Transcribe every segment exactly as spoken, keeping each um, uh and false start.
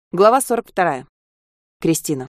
Глава сорок вторая. Кристина.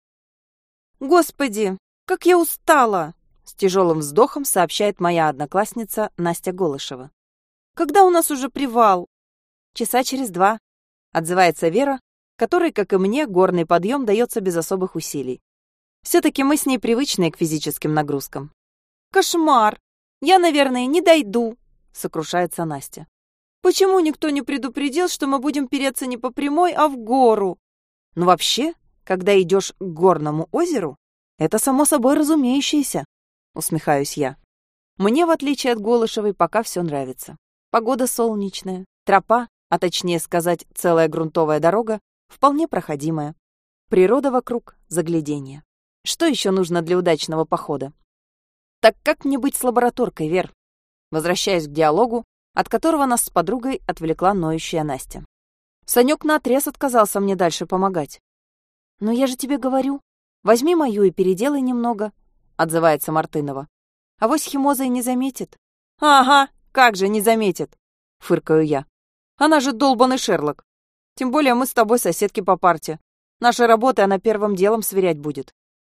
«Господи, как я устала!» — с тяжелым вздохом сообщает моя одноклассница Настя Голышева. «Когда у нас уже привал?» «Часа через два», — отзывается Вера, которой, как и мне, горный подъем дается без особых усилий. Все-таки мы с ней привычные к физическим нагрузкам. «Кошмар! Я, наверное, не дойду», — сокрушается Настя. «Почему никто не предупредил, что мы будем переться не по прямой, а в гору?» Ну вообще, когда идешь к горному озеру, это само собой разумеющееся, усмехаюсь я. Мне, в отличие от Голышевой, пока все нравится. Погода солнечная, тропа, а точнее сказать, целая грунтовая дорога, вполне проходимая. Природа вокруг — загляденье. Что еще нужно для удачного похода? Так как мне быть с лабораторкой, Вер? Возвращаюсь к диалогу, от которого нас с подругой отвлекла ноющая Настя. Санёк наотрез отказался мне дальше помогать. «Но я же тебе говорю, возьми мою и переделай немного», — отзывается Мартынова. «Авось химоза и не заметит». «Ага, как же не заметит», — фыркаю я. «Она же долбаный Шерлок. Тем более мы с тобой соседки по парте. Наши работы она первым делом сверять будет.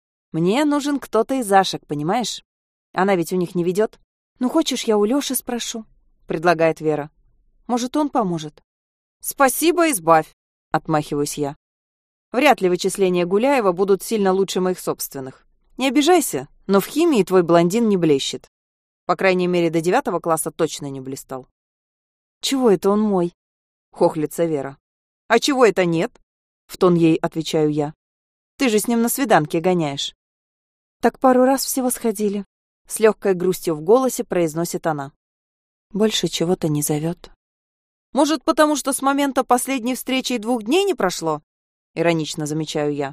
Мне нужен кто-то из Ашек, понимаешь? Она ведь у них не ведет. Ну, хочешь, я у Лёши спрошу?» — предлагает Вера. «Может, он поможет?» «Спасибо, избавь», — отмахиваюсь я. «Вряд ли вычисления Гуляева будут сильно лучше моих собственных. Не обижайся, но в химии твой блондин не блещет. По крайней мере, до девятого класса точно не блистал». «Чего это он мой?» — хохлится Вера. «А чего это нет?» — в тон ей отвечаю я. «Ты же с ним на свиданке гоняешь». «Так пару раз всего сходили», — с легкой грустью в голосе произносит она. «Больше чего-то не зовет». «Может, потому что с момента последней встречи и двух дней не прошло?» — иронично замечаю я.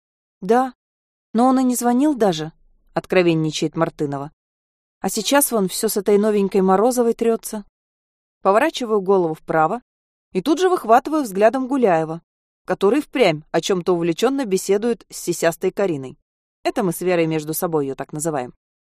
«Да, но он и не звонил даже», — откровенничает Мартынова. «А сейчас вон все с этой новенькой Морозовой трется». Поворачиваю голову вправо и тут же выхватываю взглядом Гуляева, который впрямь о чем-то увлеченно беседует с сисястой Кариной. Это мы с Верой между собой ее так называем.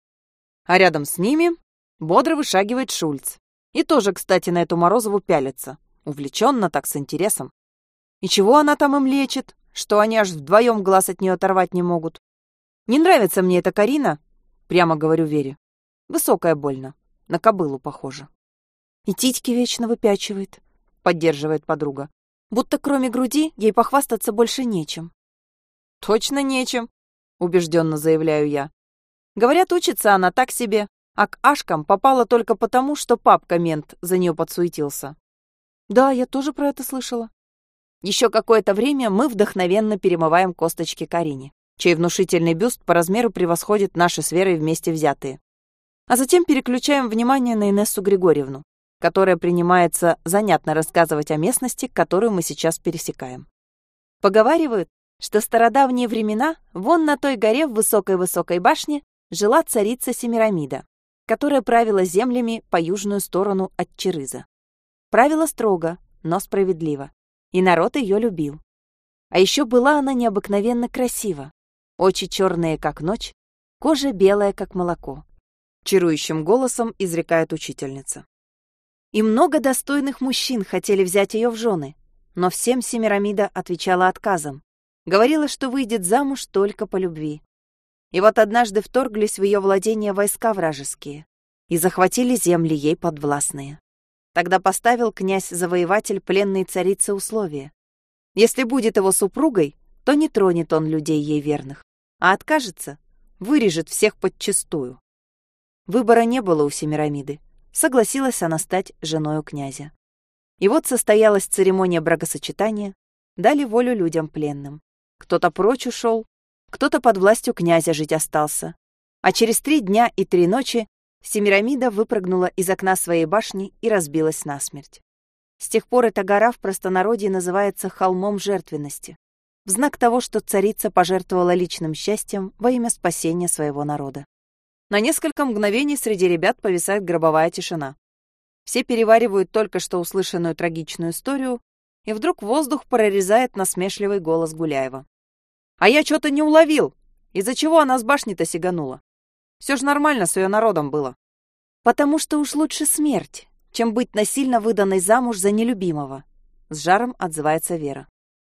А рядом с ними бодро вышагивает Шульц. И тоже, кстати, на эту Морозову пялится. Увлеченно, так с интересом. И чего она там им лечит, что они аж вдвоем глаз от нее оторвать не могут? Не нравится мне эта Карина, прямо говорю Вере. Высокая больно, на кобылу похожа. И титьки вечно выпячивает, поддерживает подруга. Будто кроме груди ей похвастаться больше нечем. Точно нечем, убежденно заявляю я. Говорят, учится она так себе, а к Ашкам попала только потому, что папка-мент за нее подсуетился. Да, я тоже про это слышала. Еще какое-то время мы вдохновенно перемываем косточки Карине, чей внушительный бюст по размеру превосходит наши с Верой вместе взятые. А затем переключаем внимание на Инессу Григорьевну, которая принимается занятно рассказывать о местности, которую мы сейчас пересекаем. Поговаривают, что в стародавние времена вон на той горе в высокой-высокой башне жила царица Семирамида, которая правила землями по южную сторону от Черыза. Правила строго, но справедливо, и народ ее любил. А еще была она необыкновенно красива, очи черные, как ночь, кожа белая, как молоко, чарующим голосом изрекает учительница. И много достойных мужчин хотели взять ее в жены, но всем Семирамида отвечала отказом, говорила, что выйдет замуж только по любви. И вот однажды вторглись в ее владения войска вражеские и захватили земли ей подвластные. Тогда поставил князь-завоеватель пленной царице условие. Если будет его супругой, то не тронет он людей ей верных, а откажется, вырежет всех подчистую. Выбора не было у Семирамиды. Согласилась она стать женою князя. И вот состоялась церемония бракосочетания, дали волю людям пленным. Кто-то прочь ушел, кто-то под властью князя жить остался. А через три дня и три ночи Семирамида выпрыгнула из окна своей башни и разбилась насмерть. С тех пор эта гора в простонародье называется холмом жертвенности, в знак того, что царица пожертвовала личным счастьем во имя спасения своего народа. На несколько мгновений среди ребят повисает гробовая тишина. Все переваривают только что услышанную трагичную историю, и вдруг воздух прорезает насмешливый голос Гуляева. «А я что-то не уловил! Из-за чего она с башни-то сиганула? Все ж нормально с ее народом было». «Потому что уж лучше смерть, чем быть насильно выданной замуж за нелюбимого», — с жаром отзывается Вера.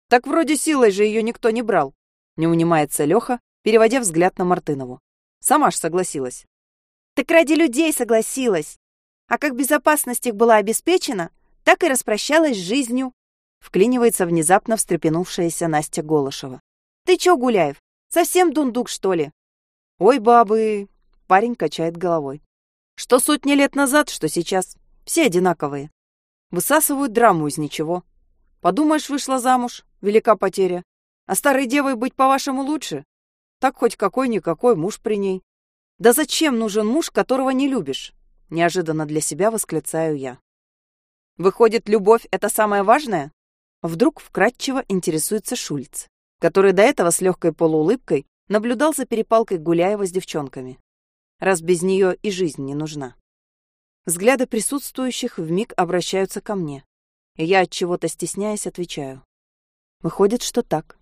Так вроде силой же ее никто не брал. Не унимается Леха, переводя взгляд на Мартынову. Сама ж согласилась. Так ради людей согласилась. А как безопасность их была обеспечена, так и распрощалась с жизнью. Вклинивается внезапно встрепенувшаяся Настя Голышева. Ты чё, Гуляев, совсем дундук, что ли? Ой, бабы, парень качает головой. Что сотни лет назад, что сейчас, все одинаковые. Высасывают драму из ничего. Подумаешь, вышла замуж, велика потеря. А старой девой быть, по-вашему, лучше? Так хоть какой-никакой муж при ней. Да зачем нужен муж, которого не любишь? Неожиданно для себя восклицаю я. Выходит, любовь — это самое важное? Вдруг вкратчиво интересуется Шульц, который до этого с легкой полуулыбкой наблюдал за перепалкой Гуляева с девчонками. Раз без нее и жизнь не нужна. Взгляды присутствующих вмиг обращаются ко мне, и я от чего-то стесняясь отвечаю. Выходит, что так.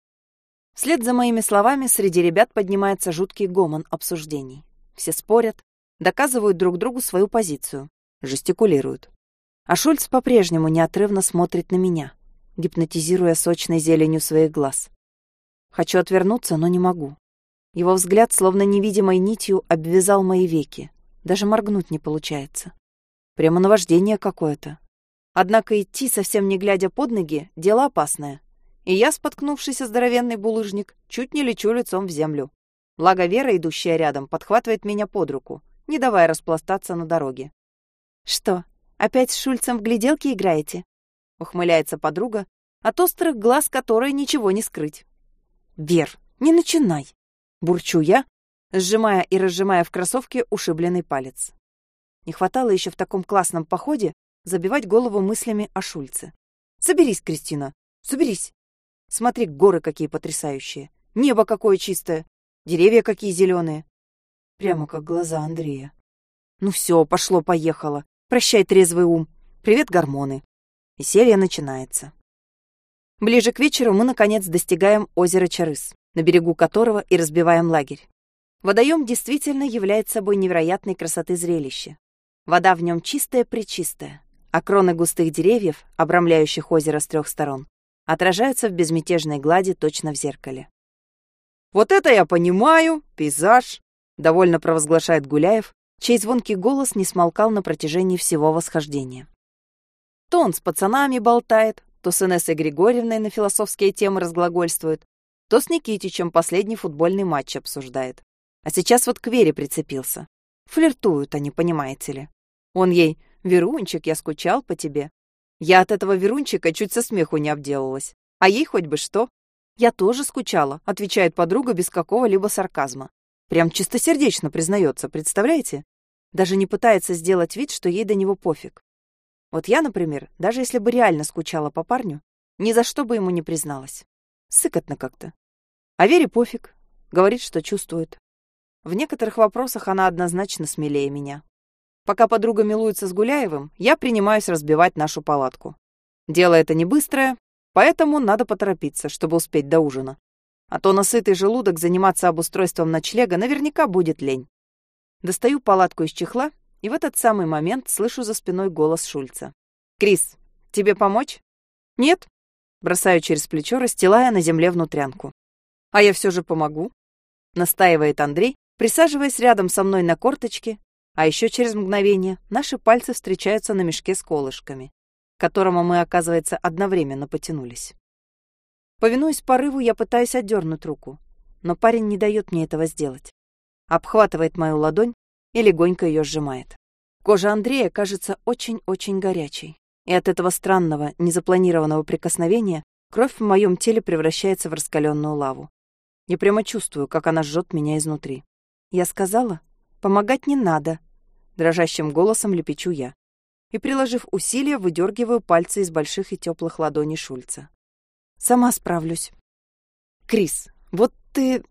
Вслед за моими словами среди ребят поднимается жуткий гомон обсуждений. Все спорят, доказывают друг другу свою позицию, жестикулируют. А Шульц по-прежнему неотрывно смотрит на меня, гипнотизируя сочной зеленью своих глаз. Хочу отвернуться, но не могу. Его взгляд словно невидимой нитью обвязал мои веки. Даже моргнуть не получается. Прямо наваждение какое-то. Однако идти, совсем не глядя под ноги, дело опасное. И я, споткнувшийся здоровенный булыжник, чуть не лечу лицом в землю. Благо Вера, идущая рядом, подхватывает меня под руку, не давая распластаться на дороге. «Что, опять с Шульцем в гляделки играете?» — ухмыляется подруга, от острых глаз которой ничего не скрыть. «Вер, не начинай!» — бурчу я, сжимая и разжимая в кроссовке ушибленный палец. Не хватало еще в таком классном походе забивать голову мыслями о Шульце. «Соберись, Кристина, соберись! Смотри, горы какие потрясающие, небо какое чистое, деревья какие зеленые. Прямо как глаза Андрея. Ну все, пошло-поехало. Прощай, трезвый ум. Привет, гормоны. Веселье начинается. Ближе к вечеру мы, наконец, достигаем озера Чарыс, на берегу которого и разбиваем лагерь. Водоем действительно является собой невероятной красоты зрелище. Вода в нем чистая-пречистая, а кроны густых деревьев, обрамляющих озеро с трех сторон, отражаются в безмятежной глади точно в зеркале. «Вот это я понимаю! Пейзаж!» — довольно провозглашает Гуляев, чей звонкий голос не смолкал на протяжении всего восхождения. То он с пацанами болтает, то с Инессой Григорьевной на философские темы разглагольствует, то с Никитичем последний футбольный матч обсуждает. А сейчас вот к Вере прицепился. Флиртуют они, понимаете ли. Он ей: «Верунчик, я скучал по тебе». Я от этого Верунчика чуть со смеху не обделалась. А ей хоть бы что. «Я тоже скучала», — отвечает подруга без какого-либо сарказма. Прям чистосердечно признается, представляете? Даже не пытается сделать вид, что ей до него пофиг. Вот я, например, даже если бы реально скучала по парню, ни за что бы ему не призналась. Сыкотно как-то. А Вере пофиг. Говорит, что чувствует. В некоторых вопросах она однозначно смелее меня. Пока подруга милуется с Гуляевым, я принимаюсь разбивать нашу палатку. Дело это не быстрое, поэтому надо поторопиться, чтобы успеть до ужина. А то на сытый желудок заниматься обустройством ночлега наверняка будет лень. Достаю палатку из чехла, и в этот самый момент слышу за спиной голос Шульца. «Крис, тебе помочь?» «Нет», — бросаю через плечо, расстилая на земле внутрянку. «А я все же помогу», — настаивает Андрей, присаживаясь рядом со мной на корточке, а еще через мгновение наши пальцы встречаются на мешке с колышками, к которому мы, оказывается, одновременно потянулись. Повинуясь порыву, я пытаюсь отдернуть руку, но парень не дает мне этого сделать. Обхватывает мою ладонь и легонько ее сжимает. Кожа Андрея кажется очень-очень горячей, и от этого странного, незапланированного прикосновения кровь в моем теле превращается в раскаленную лаву. Я прямо чувствую, как она жжет меня изнутри. Я сказала, помогать не надо, дрожащим голосом лепечу я. И, приложив усилия, выдергиваю пальцы из больших и теплых ладоней Шульца. Сама справлюсь. Крис, вот ты...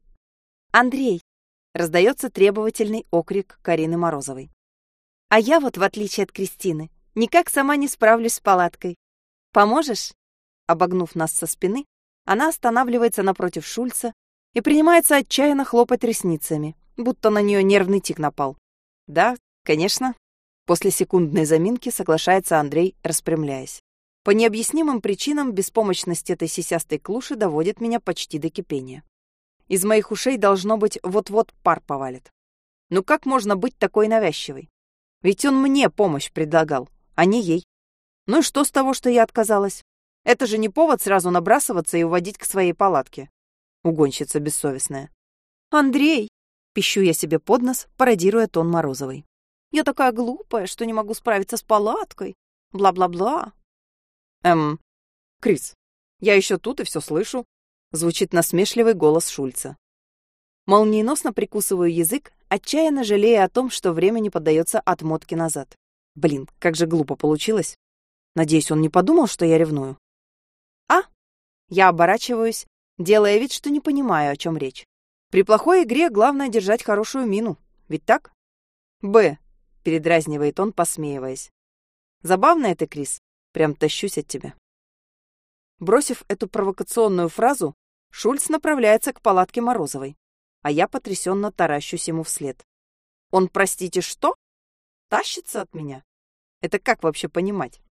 Андрей, раздается требовательный окрик Карины Морозовой. А я вот, в отличие от Кристины, никак сама не справлюсь с палаткой. Поможешь? Обогнув нас со спины, она останавливается напротив Шульца и принимается отчаянно хлопать ресницами, будто на нее нервный тик напал. Да, конечно. После секундной заминки соглашается Андрей, распрямляясь. По необъяснимым причинам беспомощность этой сисястой клуши доводит меня почти до кипения. Из моих ушей, должно быть, вот-вот пар повалит. Ну как можно быть такой навязчивой? Ведь он мне помощь предлагал, а не ей. Ну и что с того, что я отказалась? Это же не повод сразу набрасываться и уводить к своей палатке. Угонщица бессовестная. «Андрей!» — пищу я себе под нос, пародируя тон Морозовой. «Я такая глупая, что не могу справиться с палаткой. Бла-бла-бла». Эм, Крис, я еще тут и все слышу. Звучит насмешливый голос Шульца. Молниеносно прикусываю язык, отчаянно жалея о том, что время не поддается отмотке назад. Блин, как же глупо получилось. Надеюсь, он не подумал, что я ревную. А? Я оборачиваюсь, делая вид, что не понимаю, о чем речь. При плохой игре главное держать хорошую мину. Ведь так? Б. Передразнивает он, посмеиваясь. Забавная ты, Крис. Прям тащусь от тебя. Бросив эту провокационную фразу, Шульц направляется к палатке Морозовой, а я потрясенно таращусь ему вслед. Он, простите, что? Тащится от меня? Это как вообще понимать?